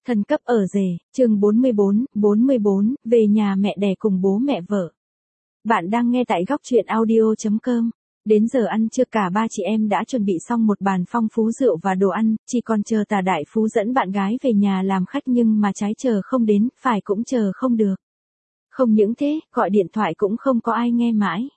Thần cấp ở rể, chương 44, về nhà mẹ đẻ cùng bố mẹ vợ. Bạn đang nghe tại góc truyện audio.com. Đến giờ ăn trưa cả ba chị em đã chuẩn bị xong một bàn phong phú rượu và đồ ăn, chỉ còn chờ Tà Đại Phú dẫn bạn gái về nhà làm khách, nhưng mà trái chờ không đến, phải cũng chờ không được. Không những thế, gọi điện thoại cũng không có ai nghe mãi.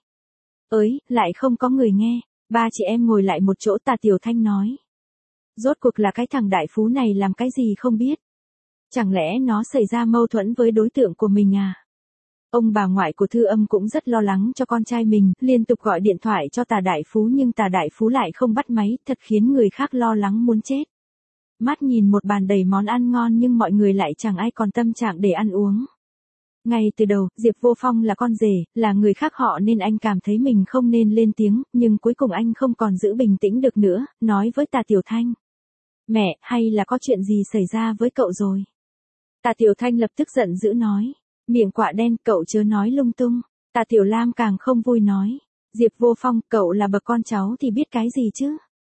Lại không có người nghe. Ba chị em ngồi lại một chỗ, Tà Tiểu Thanh nói. Rốt cuộc là cái thằng Đại Phú này làm cái gì không biết. Chẳng lẽ nó xảy ra mâu thuẫn với đối tượng của mình à? Ông bà ngoại của Thư Âm cũng rất lo lắng cho con trai mình, liên tục gọi điện thoại cho Tà Đại Phú nhưng Tà Đại Phú lại không bắt máy, thật khiến người khác lo lắng muốn chết. Mắt nhìn một bàn đầy món ăn ngon nhưng mọi người lại chẳng ai còn tâm trạng để ăn uống. Ngay từ đầu, Diệp Vô Phong là con rể, là người khác họ nên anh cảm thấy mình không nên lên tiếng, nhưng cuối cùng anh không còn giữ bình tĩnh được nữa, nói với Tà Tiểu Thanh. Mẹ, hay là có chuyện gì xảy ra với cậu rồi? Tà Tiểu Thanh lập tức giận dữ nói. Miệng quạ đen, cậu chớ nói lung tung. Tà Tiểu Lam càng không vui nói. Diệp Vô Phong, cậu là bậc con cháu thì biết cái gì chứ?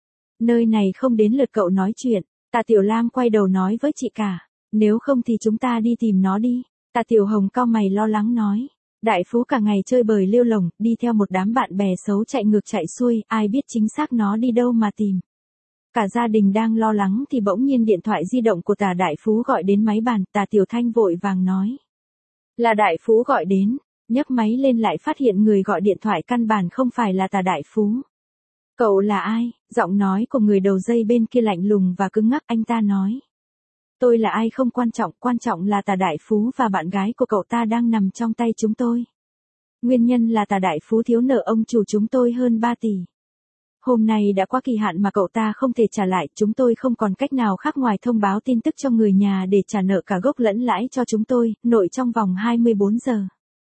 Nơi này không đến lượt cậu nói chuyện. Tà Tiểu Lam quay đầu nói với chị cả. Nếu không thì chúng ta đi tìm nó đi. Tà Tiểu Hồng cau mày lo lắng nói. Đại Phú cả ngày chơi bời lêu lổng, đi theo một đám bạn bè xấu chạy ngược chạy xuôi, ai biết chính xác nó đi đâu mà tìm. Cả gia đình đang lo lắng thì bỗng nhiên điện thoại di động của Tà Đại Phú gọi đến máy bàn, Tà Tiểu Thanh vội vàng nói. Là Đại Phú gọi đến, nhấc máy lên lại phát hiện người gọi điện thoại căn bản không phải là Tà Đại Phú. Cậu là ai? Giọng nói của người đầu dây bên kia lạnh lùng và cứng ngắc, anh ta nói. Tôi là ai không quan trọng là Tà Đại Phú và bạn gái của cậu ta đang nằm trong tay chúng tôi. Nguyên nhân là Tà Đại Phú thiếu nợ ông chủ chúng tôi hơn 3 tỷ. Hôm nay đã qua kỳ hạn mà cậu ta không thể trả lại, chúng tôi không còn cách nào khác ngoài thông báo tin tức cho người nhà để trả nợ cả gốc lẫn lãi cho chúng tôi, nội trong vòng 24 giờ.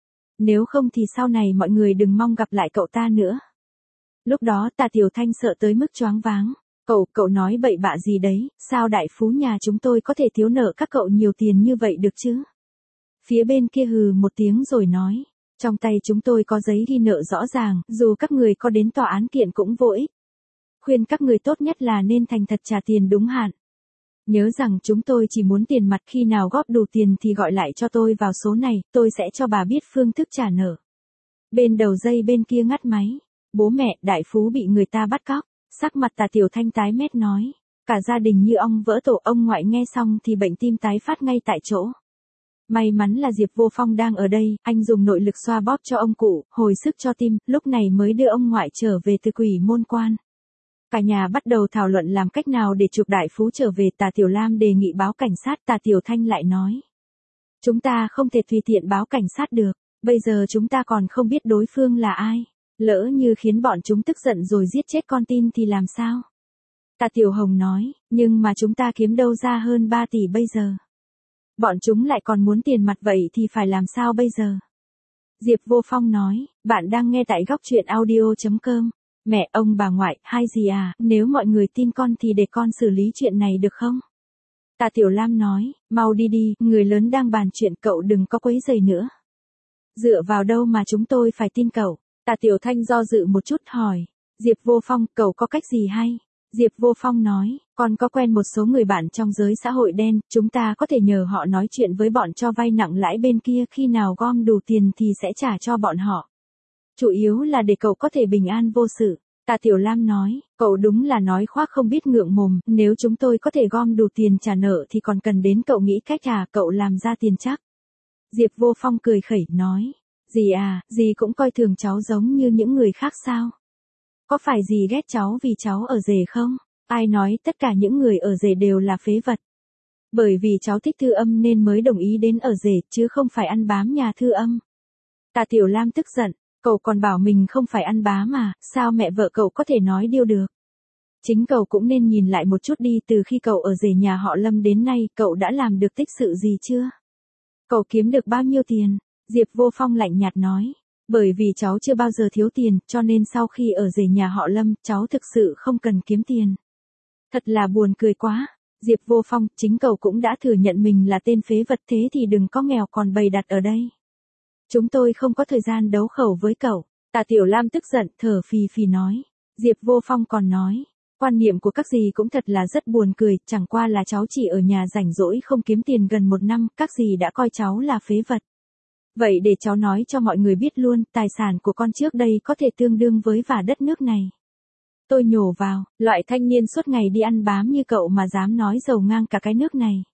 Nếu không thì sau này mọi người đừng mong gặp lại cậu ta nữa. Lúc đó Tà Tiểu Thanh sợ tới mức choáng váng. Cậu nói bậy bạ gì đấy, sao Đại Phú nhà chúng tôi có thể thiếu nợ các cậu nhiều tiền như vậy được chứ? Phía bên kia hừ một tiếng rồi nói. Trong tay chúng tôi có giấy ghi nợ rõ ràng, dù các người có đến tòa án kiện cũng vô ích. Khuyên các người tốt nhất là nên thành thật trả tiền đúng hạn. Nhớ rằng chúng tôi chỉ muốn tiền mặt, khi nào góp đủ tiền thì gọi lại cho tôi vào số này, tôi sẽ cho bà biết phương thức trả nợ. Bên đầu dây bên kia ngắt máy. Bố mẹ, Đại Phú bị người ta bắt cóc. Sắc mặt Tà Tiểu Thanh tái mét nói. Cả gia đình như ong vỡ tổ, ông ngoại nghe xong thì bệnh tim tái phát ngay tại chỗ. May mắn là Diệp Vô Phong đang ở đây, anh dùng nội lực xoa bóp cho ông cụ, hồi sức cho tim, lúc này mới đưa ông ngoại trở về từ Quỷ Môn Quan. Cả nhà bắt đầu thảo luận làm cách nào để chuộc Đại Phú trở về. Tà Tiểu Lam đề nghị báo cảnh sát, Tà Tiểu Thanh lại nói. Chúng ta không thể tùy tiện báo cảnh sát được, bây giờ chúng ta còn không biết đối phương là ai. Lỡ như khiến bọn chúng tức giận rồi giết chết con tin thì làm sao? Tà Tiểu Hồng nói, nhưng mà chúng ta kiếm đâu ra hơn 3 tỷ bây giờ. Bọn chúng lại còn muốn tiền mặt, vậy thì phải làm sao bây giờ? Diệp Vô Phong nói, bạn đang nghe tại góc truyện audio.com. Mẹ, ông bà ngoại, hai gì à, nếu mọi người tin con thì để con xử lý chuyện này được không? Tà Tiểu Lam nói, mau đi đi, người lớn đang bàn chuyện, cậu đừng có quấy rầy nữa. Dựa vào đâu mà chúng tôi phải tin cậu? Tà Tiểu Thanh do dự một chút hỏi, Diệp Vô Phong, cậu có cách gì hay? Diệp Vô Phong nói, con có quen một số người bạn trong giới xã hội đen, chúng ta có thể nhờ họ nói chuyện với bọn cho vay nặng lãi bên kia, khi nào gom đủ tiền thì sẽ trả cho bọn họ. Chủ yếu là để cậu có thể bình an vô sự. Tà Tiểu Lam nói, cậu đúng là nói khoác không biết ngượng mồm, nếu chúng tôi có thể gom đủ tiền trả nợ thì còn cần đến cậu nghĩ cách à, cậu làm ra tiền chắc. Diệp Vô Phong cười khẩy nói, dì cũng coi thường cháu giống như những người khác sao? Có phải dì ghét cháu vì cháu ở rể không? Ai nói tất cả những người ở rể đều là phế vật? Bởi vì cháu thích Thư Âm nên mới đồng ý đến ở rể, chứ không phải ăn bám nhà Thư Âm. Tà Tiểu Lam tức giận, cậu còn bảo mình không phải ăn bám mà, sao mẹ vợ cậu có thể nói điêu được? Chính cậu cũng nên nhìn lại một chút đi, từ khi cậu ở rể nhà họ Lâm đến nay, cậu đã làm được tích sự gì chưa? Cậu kiếm được bao nhiêu tiền? Diệp Vô Phong lạnh nhạt nói. Bởi vì cháu chưa bao giờ thiếu tiền, cho nên sau khi ở rể nhà họ Lâm, cháu thực sự không cần kiếm tiền. Thật là buồn cười quá. Diệp Vô Phong, chính cậu cũng đã thừa nhận mình là tên phế vật, thế thì đừng có nghèo còn bày đặt ở đây. Chúng tôi không có thời gian đấu khẩu với cậu. Tà Tiểu Lam tức giận, thở phì phì nói. Diệp Vô Phong còn nói. Quan niệm của các dì cũng thật là rất buồn cười, chẳng qua là cháu chỉ ở nhà rảnh rỗi không kiếm tiền gần 1 năm, các dì đã coi cháu là phế vật. Vậy để cháu nói cho mọi người biết luôn, tài sản của con trước đây có thể tương đương với vả đất nước này. Tôi nhổ vào, loại thanh niên suốt ngày đi ăn bám như cậu mà dám nói giàu ngang cả cái nước này.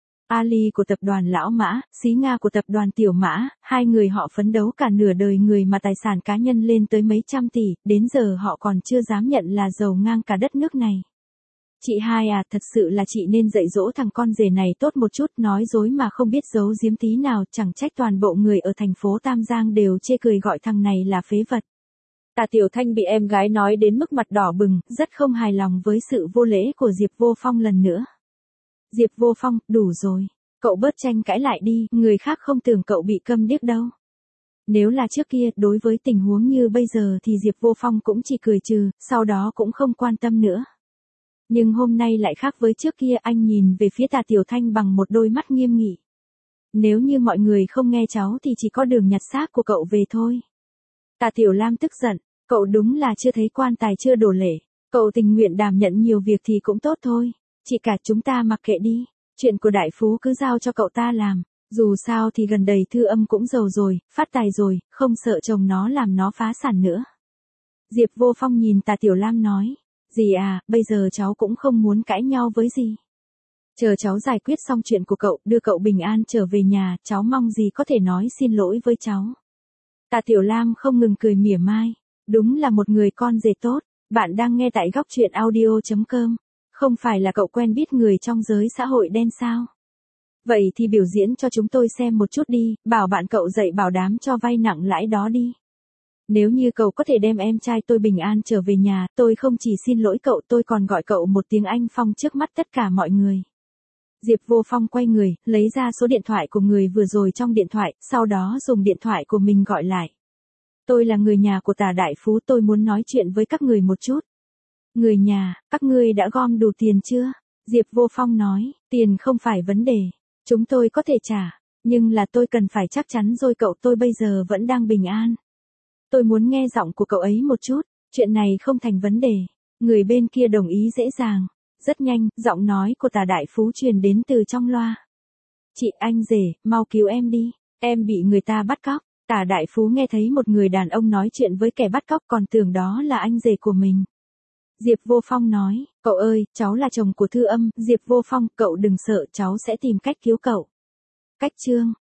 Ali của tập đoàn Lão Mã, Xí Nga của tập đoàn Tiểu Mã, hai người họ phấn đấu cả nửa đời người mà tài sản cá nhân lên tới mấy trăm tỷ, đến giờ họ còn chưa dám nhận là giàu ngang cả đất nước này. Chị hai à, thật sự là chị nên dạy dỗ thằng con rể này tốt một chút, nói dối mà không biết giấu giếm tí nào, chẳng trách toàn bộ người ở thành phố Tam Giang đều chê cười gọi thằng này là phế vật. Tả Tiểu Thanh bị em gái nói đến mức mặt đỏ bừng, rất không hài lòng với sự vô lễ của Diệp Vô Phong lần nữa. Diệp Vô Phong, đủ rồi. Cậu bớt tranh cãi lại đi, người khác không tưởng cậu bị câm điếc đâu. Nếu là trước kia, đối với tình huống như bây giờ thì Diệp Vô Phong cũng chỉ cười trừ, sau đó cũng không quan tâm nữa. Nhưng hôm nay lại khác với trước kia, anh nhìn về phía Tả Tiểu Thanh bằng một đôi mắt nghiêm nghị. Nếu như mọi người không nghe cháu thì chỉ có đường nhặt xác của cậu về thôi. Tả Tiểu Lam tức giận, cậu đúng là chưa thấy quan tài chưa đổ lễ, cậu tình nguyện đảm nhận nhiều việc thì cũng tốt thôi. Chị cả chúng ta mặc kệ đi, chuyện của đại phú cứ giao cho cậu ta làm, dù sao thì gần đây Thư Âm cũng giàu rồi, phát tài rồi, không sợ chồng nó làm nó phá sản nữa. Diệp Vô Phong nhìn Tả Tiểu Lam nói, dì à, bây giờ cháu cũng không muốn cãi nhau với dì. Chờ cháu giải quyết xong chuyện của cậu, đưa cậu bình an trở về nhà, cháu mong dì có thể nói xin lỗi với cháu. Tả Tiểu Lam không ngừng cười mỉa mai, đúng là một người con rể tốt. Bạn đang nghe tại góc truyện audio.com. Không phải là cậu quen biết người trong giới xã hội đen sao? Vậy thì biểu diễn cho chúng tôi xem một chút đi, bảo bạn cậu dạy bảo đám cho vay nặng lãi đó đi. Nếu như cậu có thể đem em trai tôi bình an trở về nhà, tôi không chỉ xin lỗi cậu, tôi còn gọi cậu một tiếng anh Phong trước mắt tất cả mọi người. Diệp Vô Phong quay người, lấy ra số điện thoại của người vừa rồi trong điện thoại, sau đó dùng điện thoại của mình gọi lại. Tôi là người nhà của Tả đại phú, tôi muốn nói chuyện với các người một chút. Người nhà, các ngươi đã gom đủ tiền chưa? Diệp Vô Phong nói, tiền không phải vấn đề. Chúng tôi có thể trả. Nhưng là tôi cần phải chắc chắn rồi cậu tôi bây giờ vẫn đang bình an. Tôi muốn nghe giọng của cậu ấy một chút. Chuyện này không thành vấn đề. Người bên kia đồng ý dễ dàng. Rất nhanh, giọng nói của Tả đại phú truyền đến từ trong loa. Chị anh rể, mau cứu em đi. Em bị người ta bắt cóc. Tả đại phú nghe thấy một người đàn ông nói chuyện với kẻ bắt cóc còn tưởng đó là anh rể của mình. Diệp Vô Phong nói, cậu ơi, cháu là chồng của Thư Âm. Diệp Vô Phong, cậu đừng sợ, cháu sẽ tìm cách cứu cậu. Cách chương